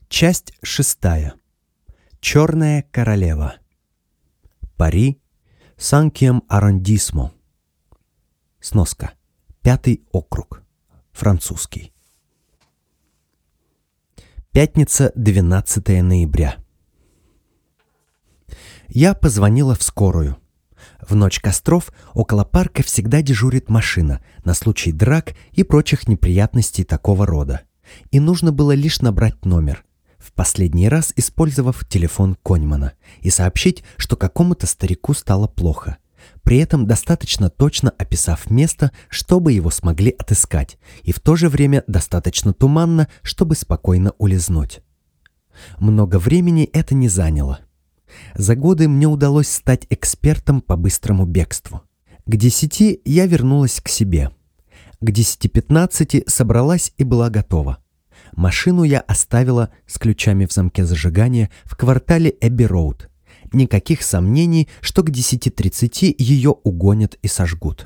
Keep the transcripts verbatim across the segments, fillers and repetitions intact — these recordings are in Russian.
Часть шестая. Черная королева. Пари, Cinquième arrondissement. Сноска. Пятый округ. Французский. Пятница, двенадцатое ноября. Я позвонила в скорую. В ночь костров около парка всегда дежурит машина на случай драк и прочих неприятностей такого рода. И нужно было лишь набрать номер, в последний раз использовав телефон Коньмана, и сообщить, что какому-то старику стало плохо, при этом достаточно точно описав место, чтобы его смогли отыскать, и в то же время достаточно туманно, чтобы спокойно улизнуть. Много времени это не заняло. За годы мне удалось стать экспертом по быстрому бегству. К десяти я вернулась к себе. К десяти пятнадцати собралась и была готова. Машину я оставила с ключами в замке зажигания в квартале Эбби-Роуд. Никаких сомнений, что к десяти тридцати ее угонят и сожгут.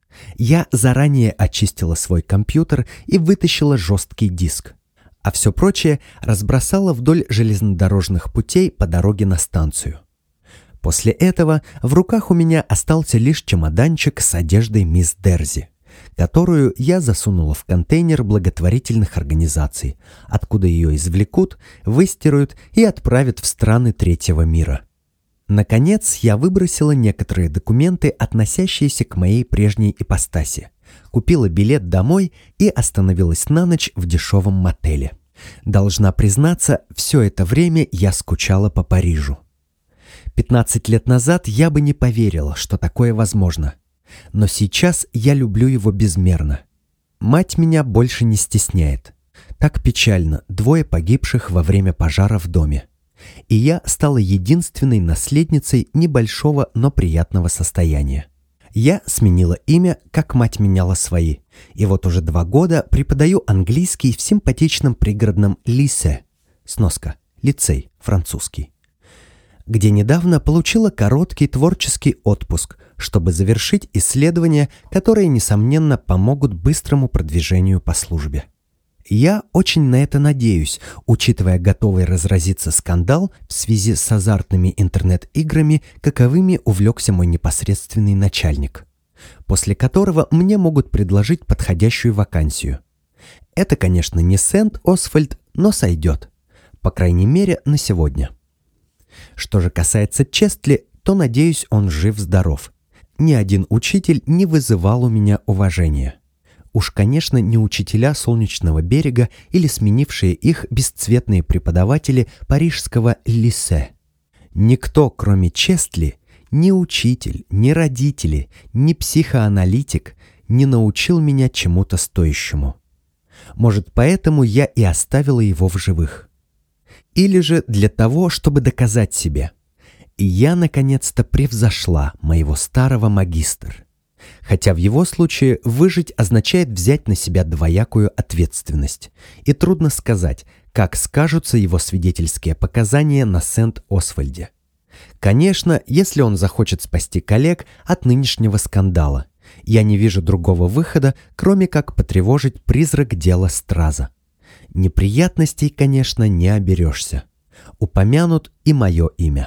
Я заранее очистила свой компьютер и вытащила жесткий диск, а все прочее разбросала вдоль железнодорожных путей по дороге на станцию. После этого в руках у меня остался лишь чемоданчик с одеждой мисс Дерзи, которую я засунула в контейнер благотворительных организаций, откуда ее извлекут, выстирают и отправят в страны третьего мира. Наконец, я выбросила некоторые документы, относящиеся к моей прежней ипостаси, купила билет домой и остановилась на ночь в дешевом мотеле. Должна признаться, все это время я скучала по Парижу. пятнадцать лет назад я бы не поверила, что такое возможно. Но сейчас я люблю его безмерно. Мать меня больше не стесняет. Так печально, двое погибших во время пожара в доме. И я стала единственной наследницей небольшого, но приятного состояния. Я сменила имя, как мать меняла свои. И вот уже два года преподаю английский в симпатичном пригородном лисе. Сноска. Лицей. Французский. Где недавно получила короткий творческий отпуск, чтобы завершить исследования, которые, несомненно, помогут быстрому продвижению по службе. Я очень на это надеюсь, учитывая готовый разразиться скандал в связи с азартными интернет-играми, каковыми увлекся мой непосредственный начальник, после которого мне могут предложить подходящую вакансию. Это, конечно, не Сент-Освальд, но сойдет, по крайней мере, на сегодня. Что же касается Честли, то, надеюсь, он жив-здоров. Ни один учитель не вызывал у меня уважения. Уж, конечно, не учителя Солнечного берега или сменившие их бесцветные преподаватели парижского лисе. Никто, кроме Честли, ни учитель, ни родители, ни психоаналитик не научил меня чему-то стоящему. Может, поэтому я и оставила его в живых. Или же для того, чтобы доказать себе. И я, наконец-то, превзошла моего старого магистра. Хотя в его случае выжить означает взять на себя двоякую ответственность. И трудно сказать, как скажутся его свидетельские показания на Сент-Освальде. Конечно, если он захочет спасти коллег от нынешнего скандала, я не вижу другого выхода, кроме как потревожить призрак дела Страза. Неприятностей, конечно, не оберешься. Упомянут и мое имя.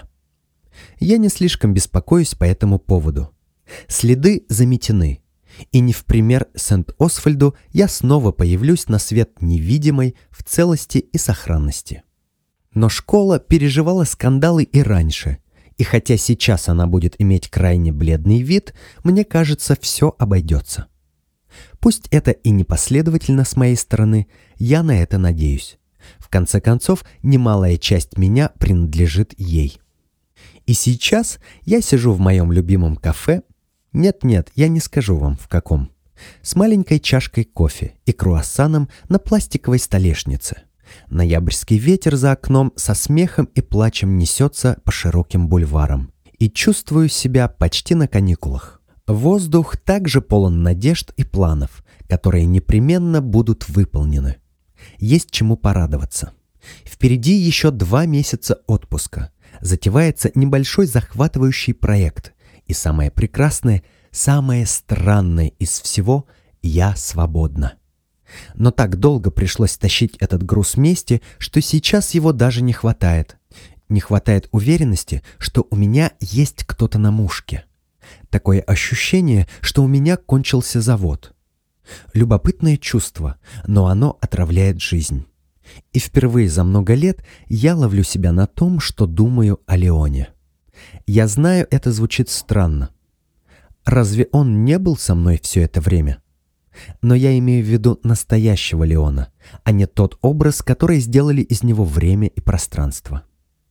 Я не слишком беспокоюсь по этому поводу. Следы заметены, и не в пример Сент-Освальду я снова появлюсь на свет невидимой в целости и сохранности. Но школа переживала скандалы и раньше, и хотя сейчас она будет иметь крайне бледный вид, мне кажется, все обойдется. Пусть это и непоследовательно с моей стороны, я на это надеюсь. В конце концов, немалая часть меня принадлежит ей. И сейчас я сижу в моем любимом кафе, нет-нет, я не скажу вам в каком, с маленькой чашкой кофе и круассаном на пластиковой столешнице. Ноябрьский ветер за окном со смехом и плачем несется по широким бульварам. И чувствую себя почти на каникулах. Воздух также полон надежд и планов, которые непременно будут выполнены. Есть чему порадоваться. Впереди еще два месяца отпуска. Затевается небольшой захватывающий проект. И самое прекрасное, самое странное из всего – я свободна. Но так долго пришлось тащить этот груз мести, что сейчас его даже не хватает. Не хватает уверенности, что у меня есть кто-то на мушке. Такое ощущение, что у меня кончился завод. Любопытное чувство, но оно отравляет жизнь. И впервые за много лет я ловлю себя на том, что думаю о Леоне. Я знаю, это звучит странно. Разве он не был со мной все это время? Но я имею в виду настоящего Леона, а не тот образ, который сделали из него время и пространство.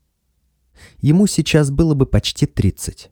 Ему сейчас было бы почти тридцать.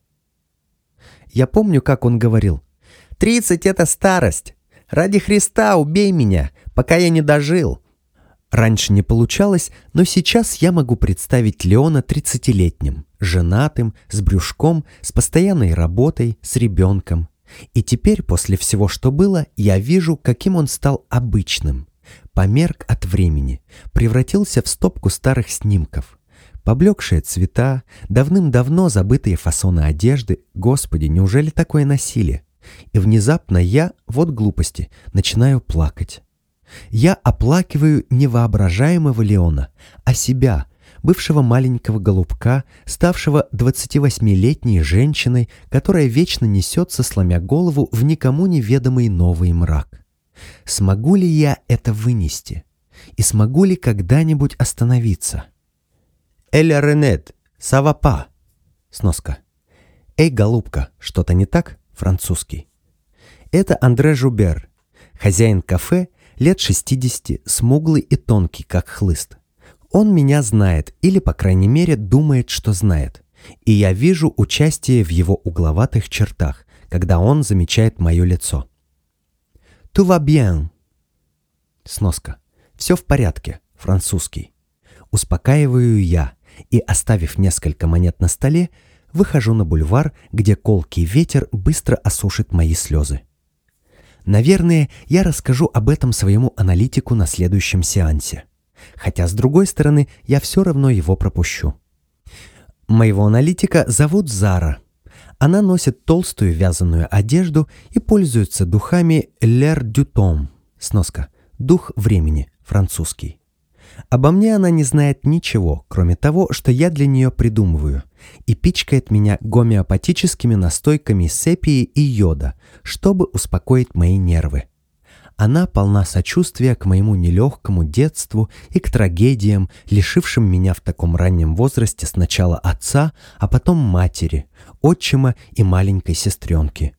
Я помню, как он говорил: «Тридцать — это старость. Ради Христа убей меня, пока я не дожил». Раньше не получалось, но сейчас я могу представить Леона тридцатилетним, женатым, с брюшком, с постоянной работой, с ребенком. И теперь, после всего, что было, я вижу, каким он стал обычным. Померк от времени, превратился в стопку старых снимков. Поблекшие цвета, давным-давно забытые фасоны одежды. Господи, неужели такое носили? И внезапно я, вот глупости, начинаю плакать. Я оплакиваю не воображаемого Леона, а себя, бывшего маленького голубка, ставшего двадцативосьмилетней женщиной, которая вечно несется, сломя голову, в никому неведомый новый мрак. Смогу ли я это вынести? И смогу ли когда-нибудь остановиться? «Эля Ренет, савапа!» Сноска. «Эй, голубка, что-то не так?» Французский. Это Андре Жубер, хозяин кафе, лет шестидесяти, смуглый и тонкий, как хлыст. Он меня знает, или, по крайней мере, думает, что знает. И я вижу участие в его угловатых чертах, когда он замечает мое лицо. «Tout va bien». Сноска. «Все в порядке», французский. Успокаиваю я и, оставив несколько монет на столе, выхожу на бульвар, где колкий ветер быстро осушит мои слезы. Наверное, я расскажу об этом своему аналитику на следующем сеансе. Хотя, с другой стороны, я все равно его пропущу. Моего аналитика зовут Зара. Она носит толстую вязаную одежду и пользуется духами «L'air du temps». Сноска. «Дух времени», французский. Обо мне она не знает ничего, кроме того, что я для нее придумываю, и пичкает меня гомеопатическими настойками сепии и йода, чтобы успокоить мои нервы. Она полна сочувствия к моему нелегкому детству и к трагедиям, лишившим меня в таком раннем возрасте сначала отца, а потом матери, отчима и маленькой сестренки.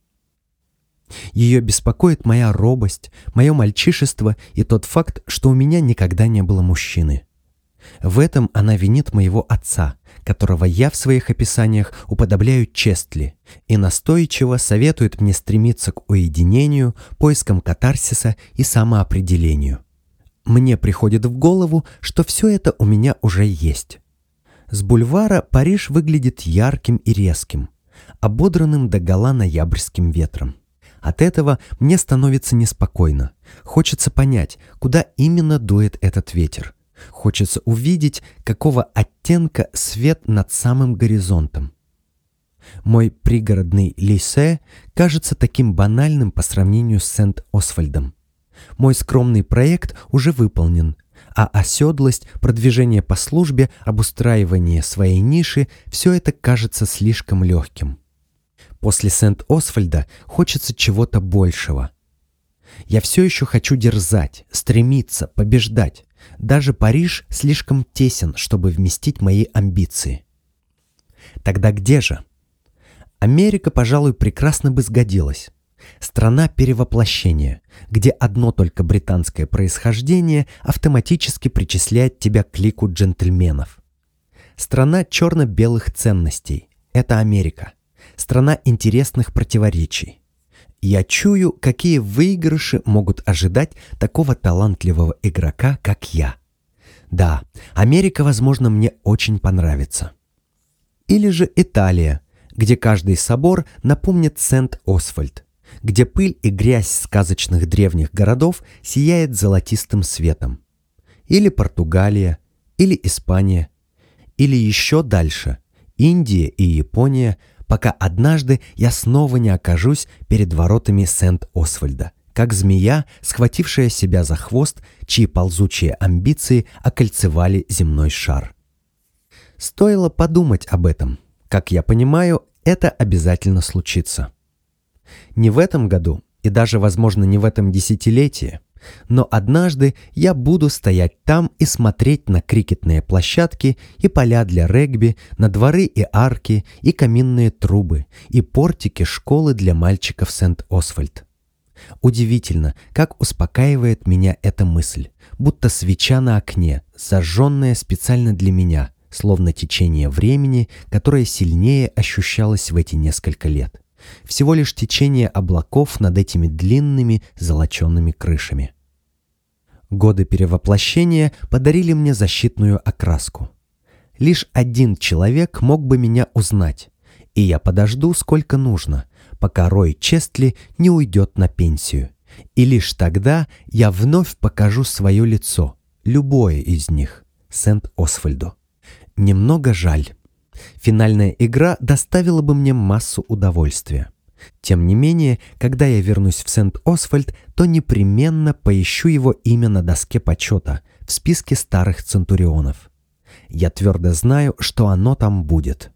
Ее беспокоит моя робость, мое мальчишество и тот факт, что у меня никогда не было мужчины. В этом она винит моего отца, которого я в своих описаниях уподобляю Честли, и настойчиво советует мне стремиться к уединению, поискам катарсиса и самоопределению. Мне приходит в голову, что все это у меня уже есть. С бульвара Париж выглядит ярким и резким, ободранным догола ноябрьским ветром. От этого мне становится неспокойно. Хочется понять, куда именно дует этот ветер. Хочется увидеть, какого оттенка свет над самым горизонтом. Мой пригородный Лиссе кажется таким банальным по сравнению с Сент-Освальдом. Мой скромный проект уже выполнен, а оседлость, продвижение по службе, обустраивание своей ниши – все это кажется слишком легким. После Сент-Освальда хочется чего-то большего. Я все еще хочу дерзать, стремиться, побеждать. Даже Париж слишком тесен, чтобы вместить мои амбиции. Тогда где же? Америка, пожалуй, прекрасно бы сгодилась. Страна перевоплощения, где одно только британское происхождение автоматически причисляет тебя к лику джентльменов. Страна черно-белых ценностей – это Америка. Страна интересных противоречий. Я чую, какие выигрыши могут ожидать такого талантливого игрока, как я. Да, Америка, возможно, мне очень понравится. Или же Италия, где каждый собор напомнит Сент-Освальд, где пыль и грязь сказочных древних городов сияет золотистым светом. Или Португалия, или Испания, или еще дальше Индия и Япония, пока однажды я снова не окажусь перед воротами Сент-Освальда, как змея, схватившая себя за хвост, чьи ползучие амбиции окольцевали земной шар. Стоило подумать об этом. Как я понимаю, это обязательно случится. Не в этом году и даже, возможно, не в этом десятилетии, но однажды я буду стоять там и смотреть на крикетные площадки и поля для регби, на дворы и арки, и каминные трубы, и портики школы для мальчиков Сент-Освальд. Удивительно, как успокаивает меня эта мысль, будто свеча на окне, зажженная специально для меня, словно течение времени, которое сильнее ощущалось в эти несколько лет. Всего лишь течение облаков над этими длинными золочеными крышами. Годы перевоплощения подарили мне защитную окраску. Лишь один человек мог бы меня узнать, и я подожду сколько нужно, пока Рой Честли не уйдет на пенсию. И лишь тогда я вновь покажу свое лицо, любое из них, Сент-Освальду. Немного жаль. Финальная игра доставила бы мне массу удовольствия. Тем не менее, когда я вернусь в Сент-Освальд, то непременно поищу его имя на доске почета в списке старых центурионов. Я твердо знаю, что оно там будет.